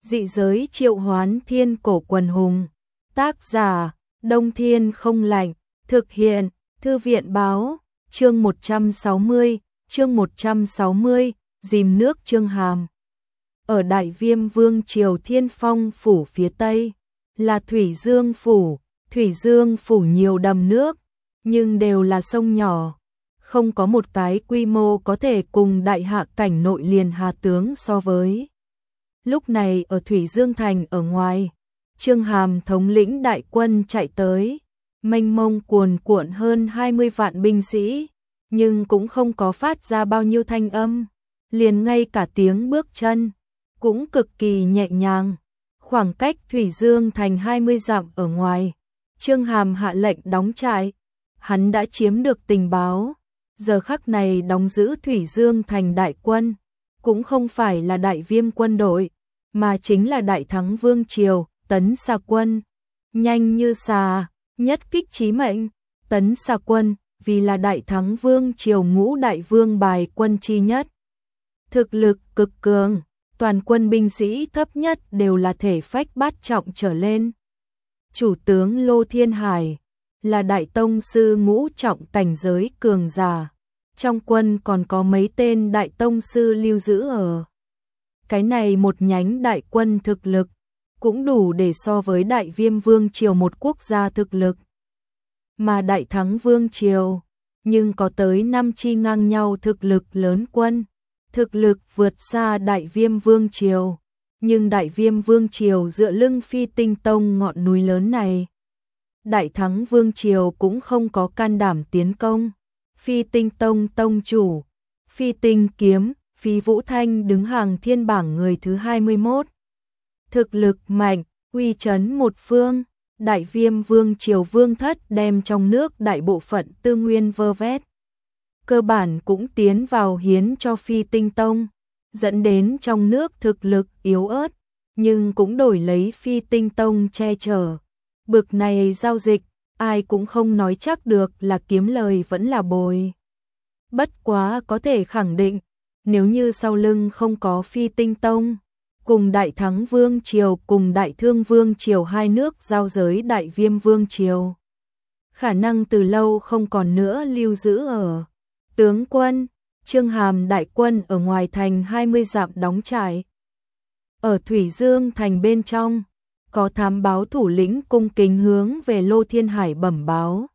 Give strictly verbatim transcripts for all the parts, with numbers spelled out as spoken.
Dị giới triệu hoán thiên cổ quần hùng. Tác giả, Đông Thiên không lạnh. Thực hiện, Thư viện báo. Chương một trăm sáu mươi, chương một trăm sáu mươi, dìm nước Chương Hàm. Ở Đại Viêm Vương triều Thiên Phong phủ phía Tây, là Thủy Dương phủ. Thủy Dương phủ nhiều đầm nước, nhưng đều là sông nhỏ, không có một cái quy mô có thể cùng đại hạ cảnh nội liền Hà tướng so với. Lúc này ở Thủy Dương thành ở ngoài, Chương Hàm thống lĩnh đại quân chạy tới, mênh mông cuồn cuộn hơn hai mươi vạn binh sĩ, nhưng cũng không có phát ra bao nhiêu thanh âm, liền ngay cả tiếng bước chân cũng cực kỳ nhẹ nhàng. Khoảng cách Thủy Dương thành hai mươi dặm ở ngoài, Chương Hàm hạ lệnh đóng trại. Hắn đã chiếm được tình báo, giờ khắc này đóng giữ Thủy Dương thành đại quân, cũng không phải là Đại Viêm quân đội, mà chính là Đại Thắng Vương triều, Tấn Xà quân. Nhanh như xà, nhất kích chí mệnh. Tấn Xà quân, vì là Đại Thắng Vương triều ngũ đại vương bài quân chi nhất. Thực lực cực cường, toàn quân binh sĩ thấp nhất đều là thể phách bát trọng trở lên. Chủ tướng Lô Thiên Hải là đại tông sư ngũ trọng cảnh giới cường giả, trong quân còn có mấy tên đại tông sư lưu giữ ở. Cái này một nhánh đại quân thực lực cũng đủ để so với Đại Viêm Vương triều một quốc gia thực lực. Mà Đại Thắng Vương triều nhưng có tới năm chi ngang nhau thực lực lớn quân, thực lực vượt xa Đại Viêm Vương triều. Nhưng Đại Viêm Vương triều dựa lưng Phi Tinh Tông ngọn núi lớn này, Đại Thắng Vương triều cũng không có can đảm tiến công. Phi Tinh Tông tông chủ Phi Tinh Kiếm, Phi Vũ Thanh đứng hàng thiên bảng người thứ hai mươi mốt. Thực lực mạnh, uy chấn một phương. Đại Viêm Vương triều vương thất đem trong nước đại bộ phận tư nguyên vơ vét, cơ bản cũng tiến vào hiến cho Phi Tinh Tông, dẫn đến trong nước thực lực yếu ớt, nhưng cũng đổi lấy Phi Tinh Tông che chở. Bực này giao dịch, ai cũng không nói chắc được là kiếm lời vẫn là bồi. Bất quá có thể khẳng định, nếu như sau lưng không có Phi Tinh Tông, cùng Đại Thắng Vương triều cùng Đại Thương Vương triều hai nước giao giới Đại Viêm Vương triều, khả năng từ lâu không còn nữa lưu giữ ở. Tướng quân, Chương Hàm đại quân ở ngoài thành hai mươi dặm đóng trại. Ở Thủy Dương thành bên trong, có thám báo thủ lĩnh cung kính hướng về Lô Thiên Hải bẩm báo.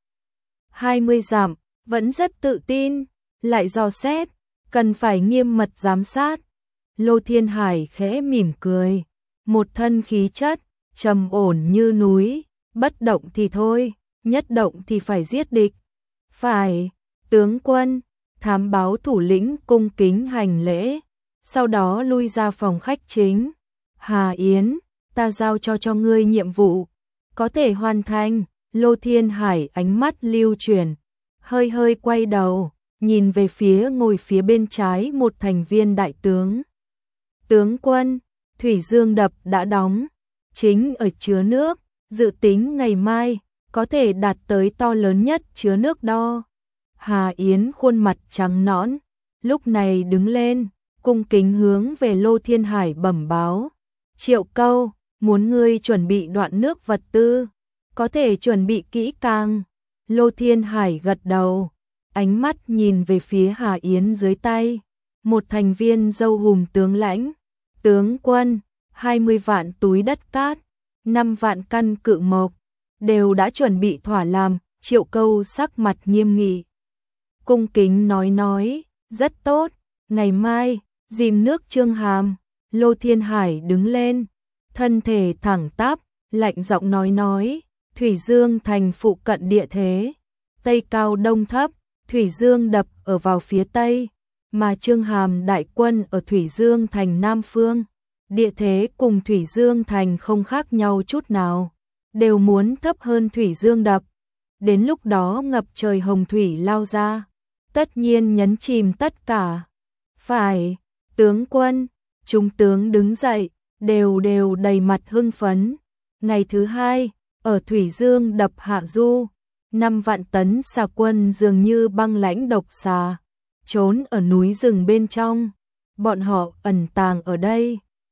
hai mươi dặm, vẫn rất tự tin, lại dò xét, cần phải nghiêm mật giám sát. Lô Thiên Hải khẽ mỉm cười, một thân khí chất, trầm ổn như núi, bất động thì thôi, nhất động thì phải giết địch. Phải, tướng quân. Thám báo thủ lĩnh cung kính hành lễ, sau đó lui ra phòng khách chính. Hà Yến, ta giao cho cho ngươi nhiệm vụ, có thể hoàn thành. Lô Thiên Hải ánh mắt lưu chuyển, hơi hơi quay đầu, nhìn về phía ngồi phía bên trái một thành viên đại tướng. Tướng quân, Thủy Dương đập đã đóng, chính ở chứa nước, dự tính ngày mai có thể đạt tới to lớn nhất chứa nước đo. Hà Yến khuôn mặt trắng nõn, lúc này đứng lên, cung kính hướng về Lô Thiên Hải bẩm báo. Triệu Câu, muốn ngươi chuẩn bị đoạn nước vật tư, có thể chuẩn bị kỹ càng. Lô Thiên Hải gật đầu, ánh mắt nhìn về phía Hà Yến dưới tay, một thành viên dâu hùm tướng lãnh. Tướng quân, hai mươi vạn túi đất cát, năm vạn căn cự mộc, đều đã chuẩn bị thỏa làm. Triệu Câu sắc mặt nghiêm nghị, cung kính nói nói, rất tốt, ngày mai, dìm nước Chương Hàm. Lô Thiên Hải đứng lên, thân thể thẳng tắp, lạnh giọng nói nói, Thủy Dương thành phụ cận địa thế, Tây cao Đông thấp, Thủy Dương đập ở vào phía Tây, mà Chương Hàm đại quân ở Thủy Dương thành Nam phương, địa thế cùng Thủy Dương thành không khác nhau chút nào, đều muốn thấp hơn Thủy Dương đập. Đến lúc đó ngập trời hồng thủy lao ra, tất nhiên nhấn chìm tất cả. Phải, tướng quân. Chúng tướng đứng dậy, đều đều đầy mặt hưng phấn. Ngày thứ hai, ở Thủy Dương đập hạ du, năm vạn tấn xà quân dường như băng lãnh độc xà, trốn ở núi rừng bên trong. Bọn họ ẩn tàng ở đây,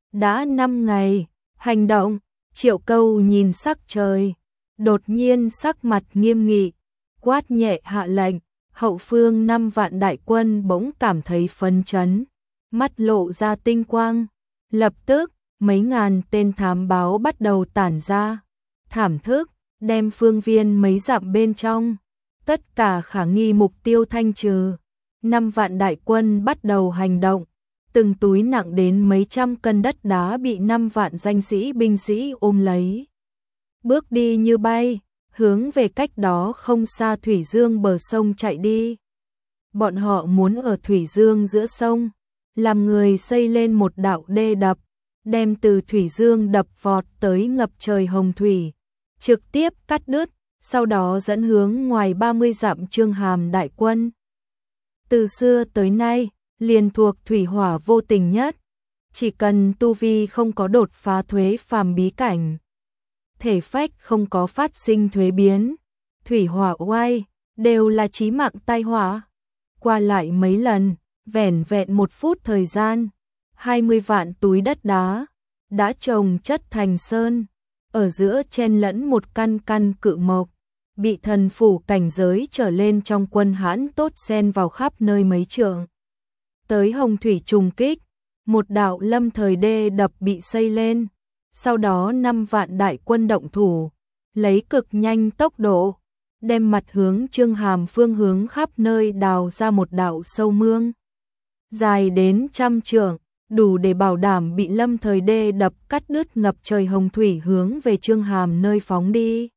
Đã năm ngày, hành động, Triệu Câu nhìn sắc trời, đột nhiên sắc mặt nghiêm nghị, quát nhẹ hạ lệnh, hậu phương năm vạn đại quân bỗng cảm thấy phấn chấn, mắt lộ ra tinh quang, lập tức, mấy ngàn tên thám báo bắt đầu tản ra, thảm thức, đem phương viên mấy dặm bên trong, tất cả khả nghi mục tiêu thanh trừ. Năm vạn đại quân bắt đầu hành động, từng túi nặng đến mấy trăm cân đất đá bị năm vạn danh sĩ binh sĩ ôm lấy. Bước đi như bay, hướng về cách đó không xa Thủy Dương bờ sông chạy đi. Bọn họ muốn ở Thủy Dương giữa sông, làm người xây lên một đạo đê đập, đem từ Thủy Dương đập vọt tới ngập trời hồng thủy, trực tiếp cắt đứt, sau đó dẫn hướng ngoài ba mươi dặm Chương Hàm đại quân. Từ xưa tới nay, liền thuộc thủy hỏa vô tình nhất, chỉ cần tu vi không có đột phá thuế phàm bí cảnh, thể phách không có phát sinh thuế biến, thủy hỏa oai đều là chí mạng tai họa. Qua lại mấy lần, vẻn vẹn một phút thời gian, hai mươi vạn túi đất đá đã chồng chất thành sơn, ở giữa chen lẫn một căn căn cự mộc, bị thần phủ cảnh giới trở lên trong quân Hán tốt xen vào khắp nơi mấy trượng. Tới hồng thủy trùng kích, một đạo lâm thời đê đập bị xây lên, sau đó năm vạn đại quân động thủ, lấy cực nhanh tốc độ, đem mặt hướng Chương Hàm phương hướng khắp nơi đào ra một đạo sâu mương, dài đến trăm trượng, đủ để bảo đảm bị lâm thời đê đập cắt đứt ngập trời hồng thủy hướng về Chương Hàm nơi phóng đi.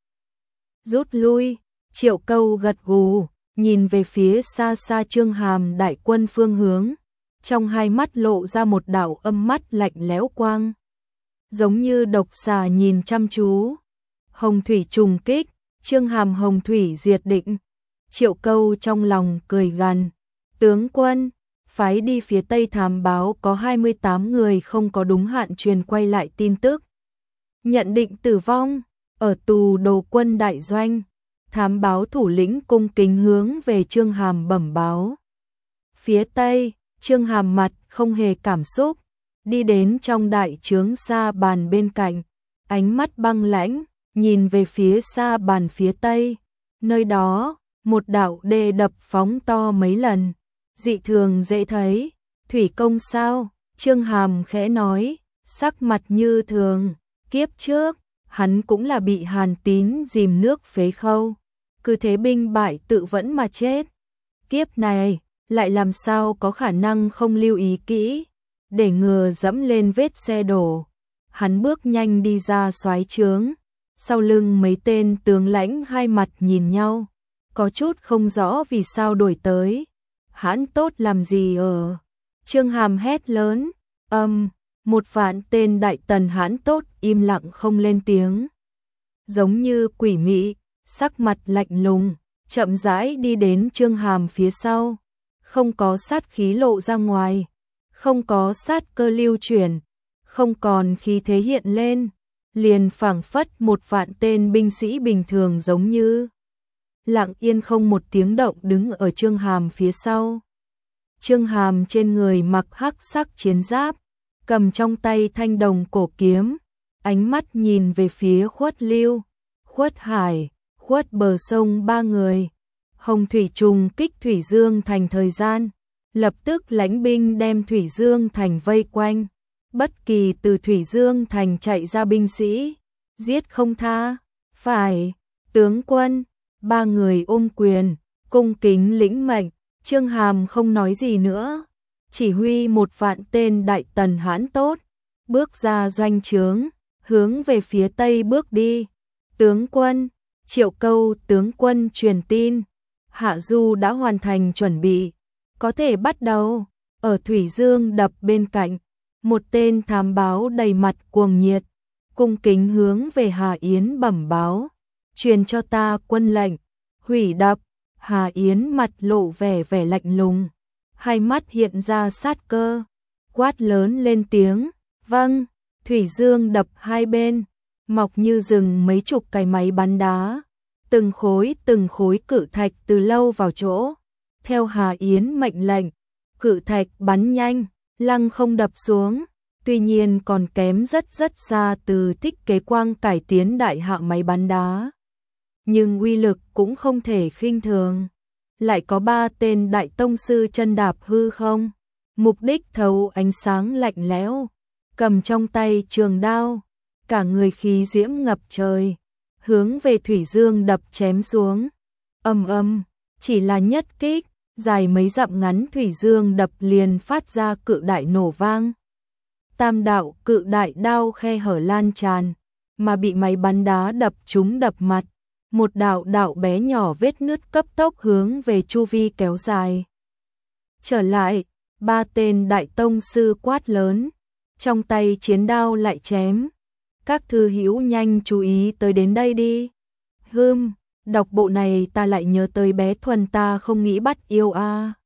Rút lui, Triệu Câu gật gù, nhìn về phía xa xa Chương Hàm đại quân phương hướng, trong hai mắt lộ ra một đạo âm mắt lạnh lẽo quang, giống như độc xà nhìn chăm chú. Hồng thủy trùng kích, Chương Hàm hồng thủy diệt định. Triệu Câu trong lòng cười gằn, tướng quân, phái đi phía Tây thám báo có hai mươi tám người không có đúng hạn truyền quay lại tin tức. Nhận định tử vong, ở tù đồ quân đại doanh, thám báo thủ lĩnh cung kính hướng về Chương Hàm bẩm báo. Phía Tây, Chương Hàm mặt không hề cảm xúc, đi đến trong đại trướng sa bàn bên cạnh, ánh mắt băng lãnh, nhìn về phía sa bàn phía Tây, nơi đó, một đạo đê đập phóng to mấy lần, dị thường dễ thấy. Thủy công sao? Chương Hàm khẽ nói, sắc mặt như thường, kiếp trước, hắn cũng là bị Hàn Tín dìm nước phế khâu, cứ thế binh bại tự vẫn mà chết. Kiếp này, lại làm sao có khả năng không lưu ý kỹ, để ngừa dẫm lên vết xe đổ. Hắn bước nhanh đi ra soái trướng, sau lưng mấy tên tướng lãnh hai mặt nhìn nhau, có chút không rõ vì sao đuổi tới. Hãn tốt làm gì ở? Chương Hàm hét lớn, âm, một vạn tên đại tần Hãn tốt im lặng không lên tiếng. Giống như quỷ mị, sắc mặt lạnh lùng, chậm rãi đi đến Chương Hàm phía sau, không có sát khí lộ ra ngoài, không có sát cơ lưu chuyển, không còn khí thế hiện lên, liền phảng phất một vạn tên binh sĩ bình thường giống như lặng yên không một tiếng động đứng ở Chương Hàm phía sau. Chương Hàm trên người mặc hắc sắc chiến giáp, cầm trong tay thanh đồng cổ kiếm, ánh mắt nhìn về phía Khuất Lưu, Khuất Hải, Khuất bờ sông ba người. Hồng thủy trùng kích Thủy Dương thành thời gian, lập tức lãnh binh đem Thủy Dương thành vây quanh, bất kỳ từ Thủy Dương thành chạy ra binh sĩ, giết không tha. Phải, tướng quân. Ba người ôm quyền, cung kính lĩnh mệnh. Chương Hàm không nói gì nữa, chỉ huy một vạn tên đại tần Hãn tốt, bước ra doanh trướng, hướng về phía Tây bước đi. Tướng quân, Triệu Câu tướng quân truyền tin, Hạ Du đã hoàn thành chuẩn bị, có thể bắt đầu. Ở Thủy Dương đập bên cạnh, một tên thám báo đầy mặt cuồng nhiệt, cung kính hướng về Hà Yến bẩm báo, truyền cho ta quân lệnh, hủy đập. Hà Yến mặt lộ vẻ vẻ lạnh lùng, hai mắt hiện ra sát cơ, quát lớn lên tiếng, vâng. Thủy Dương đập hai bên, mọc như rừng mấy chục cái máy bắn đá, từng khối từng khối cự thạch từ lâu vào chỗ, theo Hà Yến mệnh lệnh, cự thạch bắn nhanh, lăng không đập xuống, tuy nhiên còn kém rất rất xa từ Thích Kế Quang cải tiến đại hạ máy bắn đá. Nhưng uy lực cũng không thể khinh thường. Lại có ba tên đại tông sư chân đạp hư không, mục đích thấu ánh sáng lạnh lẽo, cầm trong tay trường đao, cả người khí diễm ngập trời, hướng về Thủy Dương đập chém xuống. Ầm ầm, chỉ là nhất kích, dài mấy dặm ngắn Thủy Dương đập liền phát ra cự đại nổ vang. Tam đạo cự đại đao khe hở lan tràn, mà bị máy bắn đá đập trúng đập mặt. Một đạo đạo bé nhỏ vết nứt cấp tốc hướng về chu vi kéo dài. Trở lại, ba tên đại tông sư quát lớn, trong tay chiến đao lại chém. Các thư hữu nhanh chú ý tới đến đây đi. Hừm, đọc bộ này ta lại nhớ tới bé Thuần ta không nghĩ bắt yêu a. À.